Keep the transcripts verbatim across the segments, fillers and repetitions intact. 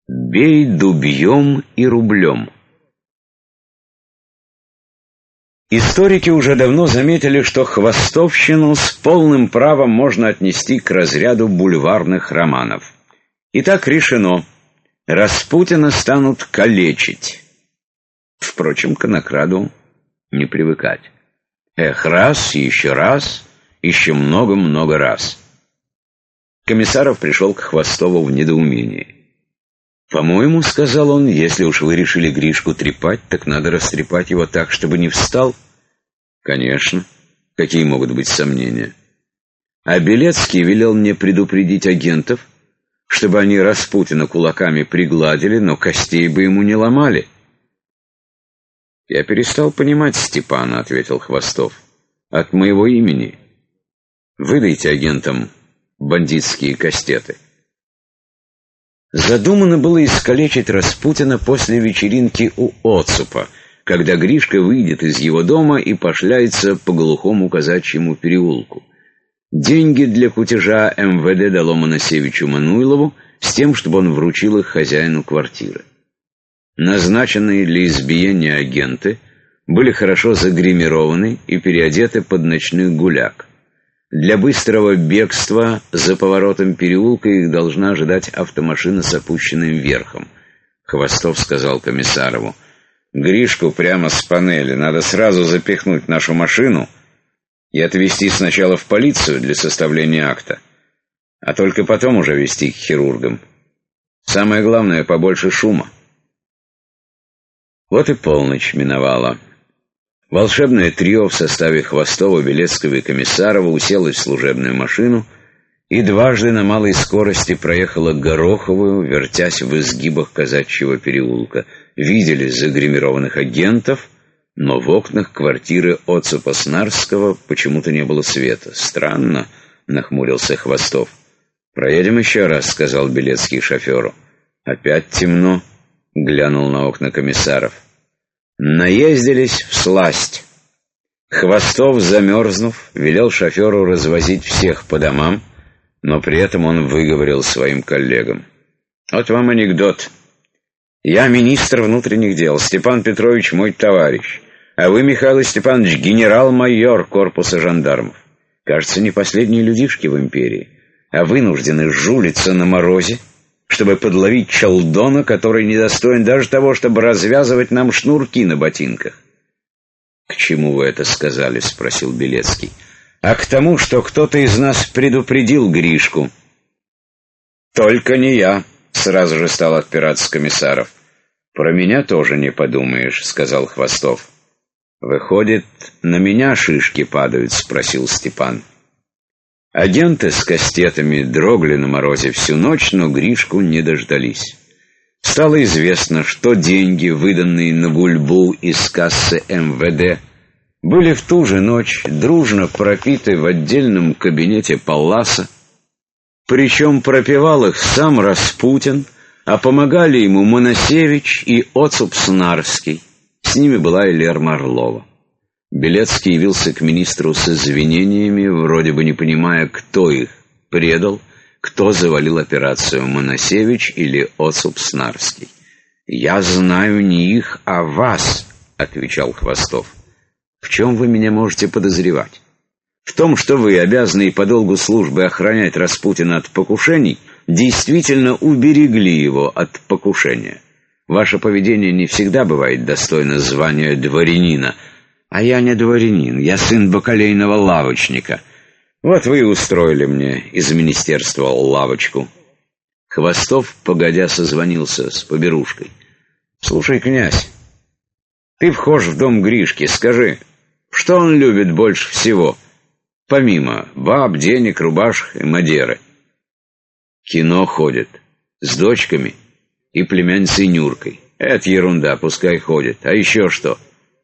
Бей дубьем и рублем. Историки уже давно заметили, что хвостовщину с полным правом можно отнести к разряду бульварных романов. Итак, решено. Распутина станут калечить. Впрочем, к Конокраду не привыкать. Эх, раз, еще раз, еще много-много раз. Комиссаров пришел к Хвостову в недоумении. «По-моему, — сказал он, — если уж вы решили Гришку трепать, так надо растрепать его так, чтобы не встал». «Конечно. Какие могут быть сомнения?» «А Белецкий велел мне предупредить агентов, чтобы они Распутина кулаками пригладили, но костей бы ему не ломали». «Я перестал понимать Степана, — ответил Хвостов, — от моего имени. Выдайте агентам бандитские кастеты». Задумано было искалечить Распутина после вечеринки у Оцупа, когда Гришка выйдет из его дома и пошляется по глухому казачьему переулку. Деньги для кутежа эм вэ дэ дало Моносевичу Мануйлову с тем, чтобы он вручил их хозяину квартиры. Назначенные для избиения агенты были хорошо загримированы и переодеты под ночных гуляк. Для быстрого бегства за поворотом переулка их должна ожидать автомашина с опущенным верхом. Хвостов сказал Комиссарову: «Гришку прямо с панели надо сразу запихнуть в нашу машину и отвезти сначала в полицию для составления акта, а только потом уже везти к хирургам. Самое главное — побольше шума». Вот и полночь миновала. Волшебное трио в составе Хвостова, Белецкого и Комиссарова уселось в служебную машину и дважды на малой скорости проехала Гороховую, вертясь в изгибах казачьего переулка. Видели загримированных агентов, но в окнах квартиры Оцупа Снарского почему-то не было света. «Странно», — нахмурился Хвостов. «Проедем еще раз», — сказал Белецкий шоферу. «Опять темно», — глянул на окна Комиссаров. Наездились всласть. Хвостов, замерзнув, велел шоферу развозить всех по домам, но при этом он выговорил своим коллегам: «Вот вам анекдот. Я министр внутренних дел, Степан Петрович мой товарищ, а вы, Михаил Степанович, генерал-майор корпуса жандармов. Кажется, не последние людишки в империи, а вынуждены жулиться на морозе, чтобы подловить чалдона, который недостоин даже того, чтобы развязывать нам шнурки на ботинках». «К чему вы это сказали?» — спросил Белецкий. «А к тому, что кто-то из нас предупредил Гришку». «Только не я», — сразу же стал отпираться Комиссаров. «Про меня тоже не подумаешь», — сказал Хвостов. «Выходит, на меня шишки падают?» — спросил Степан. Агенты с кастетами дрогли на морозе всю ночь, но Гришку не дождались. Стало известно, что деньги, выданные на гульбу из кассы эм вэ дэ, были в ту же ночь дружно пропиты в отдельном кабинете Палласа, причем пропивал их сам Распутин, а помогали ему Моносевич и Оцуп Снарский. С ними была и Лерма Орлова. Белецкий явился к министру с извинениями, вроде бы не понимая, кто их предал, кто завалил операцию, Моносевич или Оцуп Снарский. «Я знаю не их, а вас», — отвечал Хвостов. «В чем вы меня можете подозревать? В том, что вы, обязанные по долгу службы охранять Распутина от покушений, действительно уберегли его от покушения. Ваше поведение не всегда бывает достойно звания дворянина. А я не дворянин, я сын бакалейного лавочника. Вот вы и устроили мне из министерства лавочку». Хвостов, погодя, созвонился с поберушкой. «Слушай, князь, ты вхож в дом Гришки, скажи, что он любит больше всего, помимо баб, денег, рубашек и мадеры?» «Кино ходит, с дочками и племянницей Нюркой. Это ерунда, пускай ходит. А еще что?»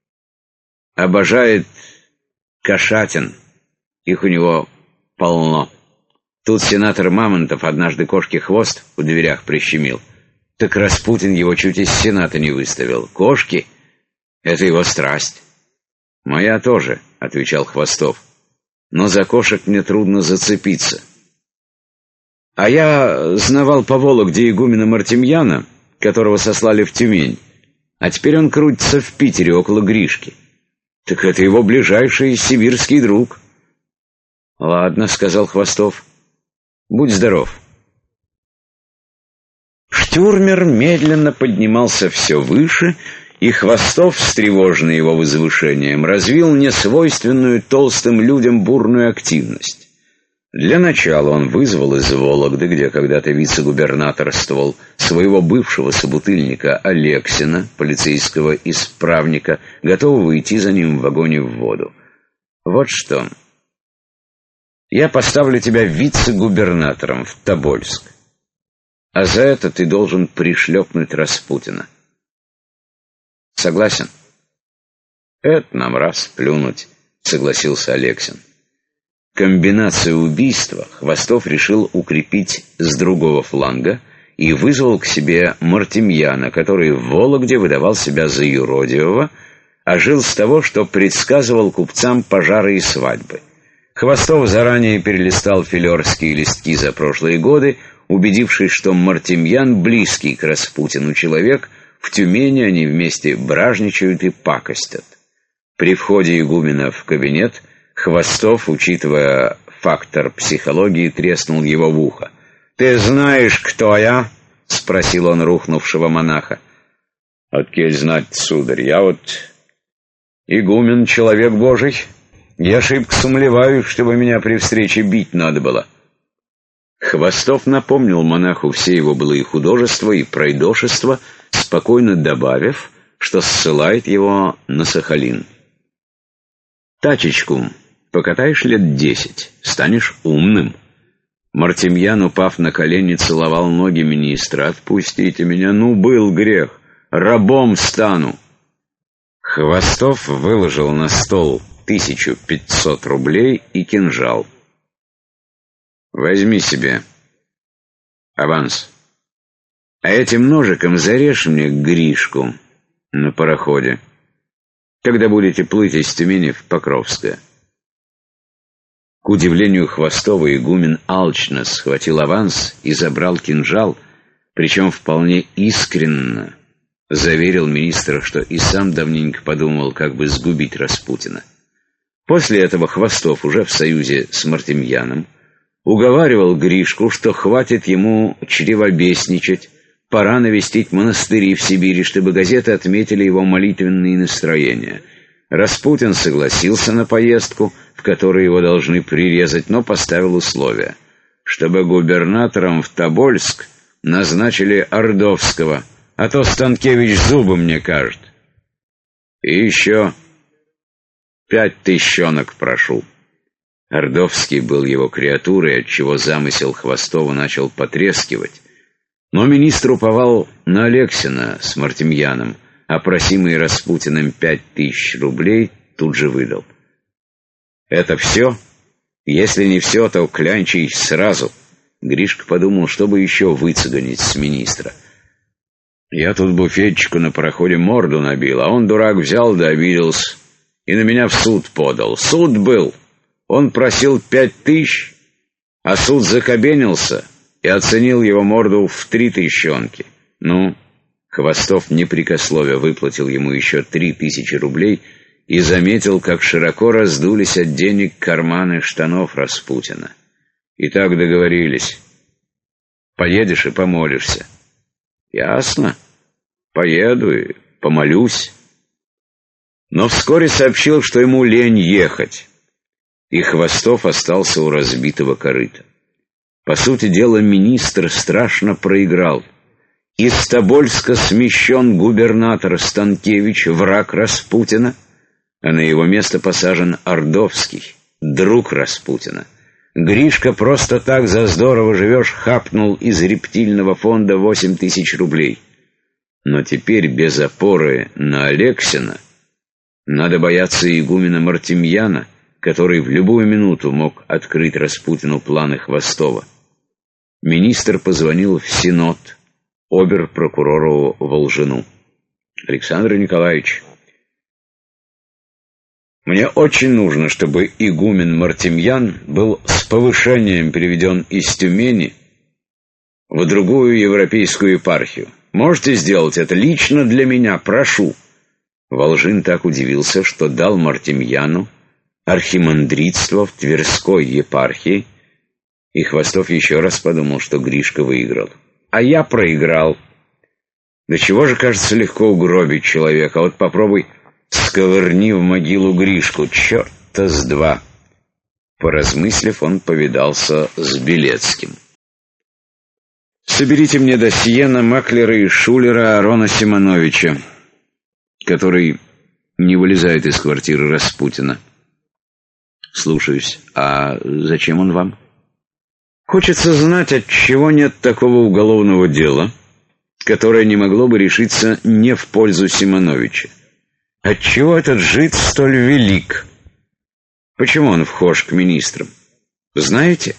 «Обожает кошатин, их у него полно. Тут сенатор Мамонтов однажды кошке хвост в дверях прищемил. Так Распутин его чуть из Сената не выставил. Кошки — это его страсть». «Моя тоже», — отвечал Хвостов. «Но за кошек мне трудно зацепиться». А я знавал по Вологде игумена Мартемьяна, которого сослали в Тюмень, а теперь он крутится в Питере около Гришки. Так это его ближайший сибирский друг». «Ладно», — сказал Хвостов, — «будь здоров». Штюрмер медленно поднимался все выше, и Хвостов, встревоженный его возвышением, развил несвойственную толстым людям бурную активность. Для начала он вызвал из Вологды, где когда-то вице-губернаторствовал, своего бывшего собутыльника Алексина, полицейского исправника, готового идти за ним в вагоне в воду. «Вот что. Я поставлю тебя вице-губернатором в Тобольск, а за это ты должен пришлепнуть Распутина. Согласен?» «Это нам раз плюнуть», — согласился Алексин. Комбинацию убийства Хвостов решил укрепить с другого фланга и вызвал к себе Мартемьяна, который в Вологде выдавал себя за юродивого, а жил с того, что предсказывал купцам пожары и свадьбы. Хвостов заранее перелистал филерские листки за прошлые годы, убедившись, что Мартемьян близкий к Распутину человек, в Тюмени они вместе бражничают и пакостят. При входе игумена в кабинет Хвостов, учитывая фактор психологии, треснул его в ухо. «Ты знаешь, кто я?» — спросил он рухнувшего монаха. «Откель знать, сударь, я вот игумен, человек божий. Я шибко сомневаюсь, чтобы меня при встрече бить надо было». Хвостов напомнил монаху все его былые художества и пройдошества, спокойно добавив, что ссылает его на Сахалин. «Тачечку покатаешь лет десять, станешь умным». Мартемьян, упав на колени, целовал ноги министра. «Отпустите меня, ну был грех, рабом стану». Хвостов выложил на стол тысячу пятьсот рублей и кинжал. «Возьми себе аванс, а этим ножиком зарежь мне Гришку на пароходе, когда будете плыть из Тюмени в Покровское». К удивлению Хвостова, игумен алчно схватил аванс и забрал кинжал, причем вполне искренно заверил министра, что и сам давненько подумал, как бы сгубить Распутина. После этого Хвостов, уже в союзе с Мартемьяном, уговаривал Гришку, что хватит ему чревобесничать, пора навестить монастыри в Сибири, чтобы газеты отметили его молитвенные настроения. Распутин согласился на поездку, в которой его должны прирезать, но поставил условие, чтобы губернатором в Тобольск назначили Ордовского, а то Станкевич зубы мне кажет. И еще пять тыщенок прошу. Ордовский был его креатурой, отчего замысел Хвостова начал потрескивать, но министр уповал на Алексина с Мартемьяном, а просимый Распутиным пять тысяч рублей тут же выдал. «Это все? Если не все, то клянчий сразу». Гришка подумал, чтобы еще выцеганить с министра. «Я тут буфетчику на пароходе морду набил, а он, дурак, взял да обиделся и на меня в суд подал. Суд был. Он просил пять тысяч, а суд закабенился и оценил его морду в три тыщенки. Ну, Хвостов непрекословие выплатил ему еще три тысячи рублей и заметил, как широко раздулись от денег карманы штанов Распутина. И так договорились. Поедешь и помолишься. Ясно. Поеду и помолюсь. Но вскоре сообщил, что ему лень ехать, и Хвостов остался у разбитого корыта. По сути дела, министр страшно проиграл. Из Тобольска смещен губернатор Станкевич, враг Распутина, а на его место посажен Ордовский, друг Распутина. Гришка просто так за здорово живешь хапнул из рептильного фонда восемь тысяч рублей. Но теперь без опоры на Алексина надо бояться игумена Мартемьяна, который в любую минуту мог открыть Распутину планы Хвостова. Министр позвонил в Синод обер-прокурору Волжину. «Александр Николаевич, мне очень нужно, чтобы игумен Мартемьян был с повышением переведен из Тюмени в другую европейскую епархию. Можете сделать это лично для меня, прошу». Волжин так удивился, что дал Мартемьяну архимандритство в Тверской епархии, и Хвостов еще раз подумал, что Гришка выиграл. «А я проиграл. Да чего же, кажется, легко угробить человека. Вот попробуй сковырни в могилу Гришку. Черта с два». Поразмыслив, он повидался с Белецким. «Соберите мне досье на маклера и шулера Арона Симоновича, который не вылезает из квартиры Распутина». «Слушаюсь. А зачем он вам?» «Хочется знать, отчего нет такого уголовного дела, которое не могло бы решиться не в пользу Симоновича. Отчего этот жид столь велик? Почему он вхож к министрам? Знаете?»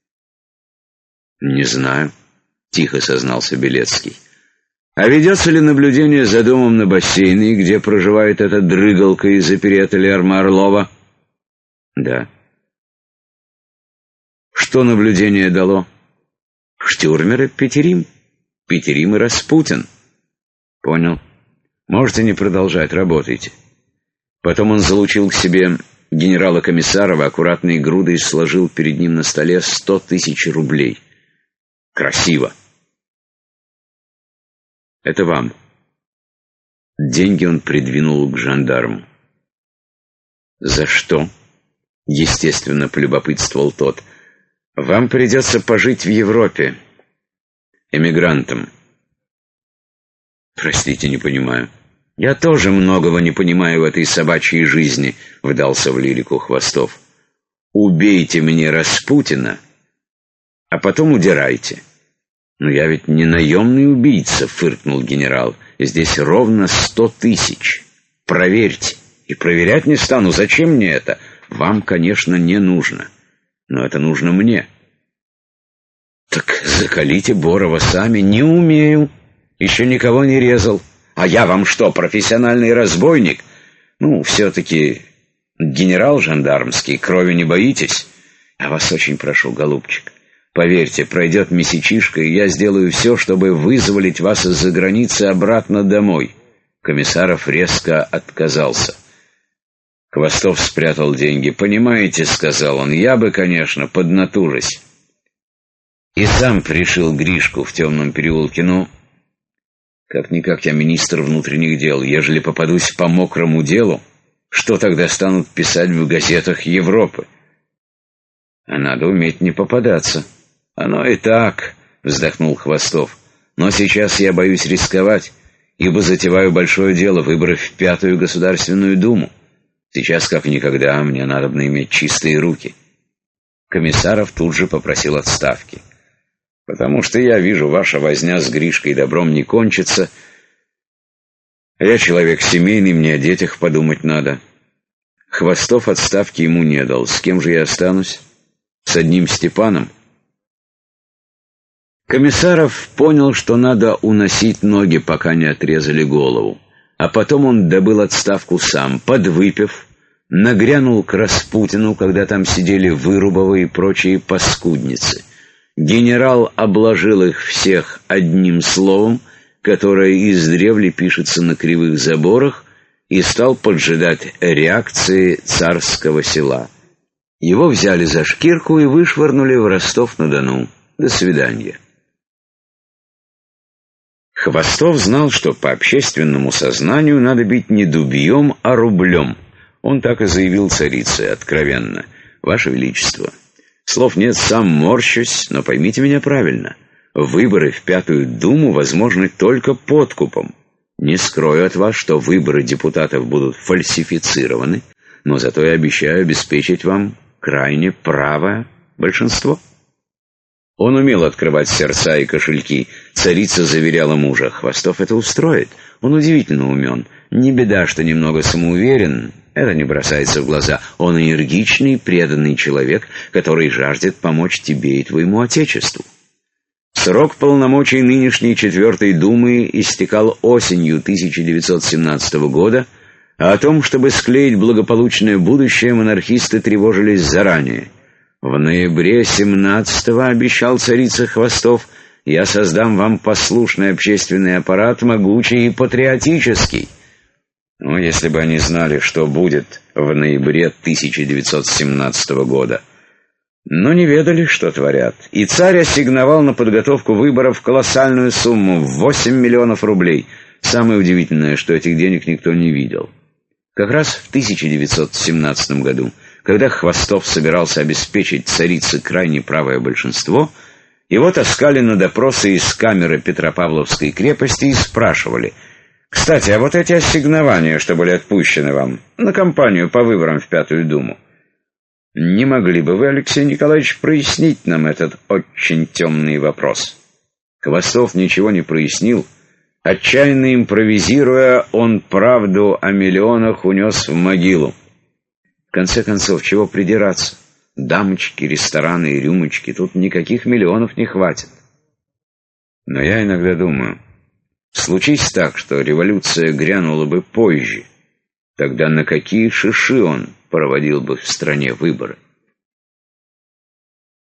«Не знаю», — тихо сознался Белецкий. «А ведется ли наблюдение за домом на бассейне, где проживает эта дрыгалка из оперетты-Лерма Орлова?» «Да». «Что наблюдение дало?» «Штюрмер и Петерим. Петерим и Распутин». «Понял. Можете не продолжать, работайте». Потом он залучил к себе генерала Комиссарова, аккуратной грудой сложил перед ним на столе сто тысяч рублей. «Красиво». «Это вам». Деньги он придвинул к жандарму. «За что?» — естественно полюбопытствовал тот. «Вам придется пожить в Европе. Эмигрантом». «Простите, не понимаю». «Я тоже многого не понимаю в этой собачьей жизни», — вдался в лирику Хвостов. «Убейте мне Распутина, а потом удирайте». «Но я ведь не наемный убийца», — фыркнул генерал. «Здесь ровно сто тысяч. Проверьте». «И проверять не стану. Зачем мне это?» «Вам, конечно, не нужно. Но это нужно мне». «Так закалите Борова сами». «Не умею. Еще никого не резал». «А я вам что, профессиональный разбойник?» «Ну, все-таки генерал жандармский, крови не боитесь?» «Я вас очень прошу, голубчик, поверьте, пройдет месячишка, и я сделаю все, чтобы вызволить вас из-за границы обратно домой». Комиссаров резко отказался. Хвостов спрятал деньги. «Понимаете, — сказал он, — я бы, конечно, поднатужись. И сам пришил Гришку в темном переулке, но... Как-никак я министр внутренних дел. Ежели попадусь по мокрому делу, что тогда станут писать в газетах Европы? А надо уметь не попадаться». «Оно и так, — вздохнул Хвостов, — но сейчас я боюсь рисковать, ибо затеваю большое дело — выборы в Пятую Государственную Думу. Сейчас, как никогда, мне надобно иметь чистые руки». Комиссаров тут же попросил отставки. «Потому что я вижу, ваша возня с Гришкой добром не кончится. Я человек семейный, мне о детях подумать надо». Хвостов отставки ему не дал. «С кем же я останусь? С одним Степаном?» Комиссаров понял, что надо уносить ноги, пока не отрезали голову. А потом он добыл отставку сам, подвыпив, нагрянул к Распутину, когда там сидели Вырубова и прочие паскудницы. Генерал обложил их всех одним словом, которое издревле пишется на кривых заборах, и стал поджидать реакции царского села. Его взяли за шкирку и вышвырнули в Ростов-на-Дону. До свидания. Хвостов знал, что по общественному сознанию надо бить не дубьем, а рублем. Он так и заявил царице откровенно: «Ваше Величество, слов нет, сам морщусь, но поймите меня правильно. Выборы в Пятую Думу возможны только подкупом. Не скрою от вас, что выборы депутатов будут фальсифицированы, но зато я обещаю обеспечить вам крайне правое большинство». Он умел открывать сердца и кошельки. Царица заверяла мужа: Хвостов это устроит. Он удивительно умен. Не беда, что немного самоуверен. Это не бросается в глаза. Он энергичный, преданный человек, который жаждет помочь тебе и твоему отечеству. Срок полномочий нынешней Четвертой Думы истекал осенью тысяча девятьсот семнадцатого года, а о том, чтобы склеить благополучное будущее, монархисты тревожились заранее. В ноябре семнадцатого, обещал царица Хвостов, Я создам вам послушный общественный аппарат, могучий и патриотический». Ну, если бы они знали, что будет в ноябре тысяча девятьсот семнадцатого года. Но не ведали, что творят. И царь ассигновал на подготовку выборов колоссальную сумму в восемь миллионов рублей. Самое удивительное, что этих денег никто не видел. Как раз в тысяча девятьсот семнадцатом году, когда Хвостов собирался обеспечить царице крайне правое большинство, его таскали на допросы из камеры Петропавловской крепости и спрашивали: «Кстати, а вот эти ассигнования, что были отпущены вам на кампанию по выборам в Пятую Думу, не могли бы вы, Алексей Николаевич, прояснить нам этот очень темный вопрос?» Хвостов ничего не прояснил. Отчаянно импровизируя, он правду о миллионах унес в могилу. В конце концов, чего придираться? Дамочки, рестораны и рюмочки, тут никаких миллионов не хватит. Но я иногда думаю, случись так, что революция грянула бы позже, тогда на какие шиши он проводил бы в стране выборы?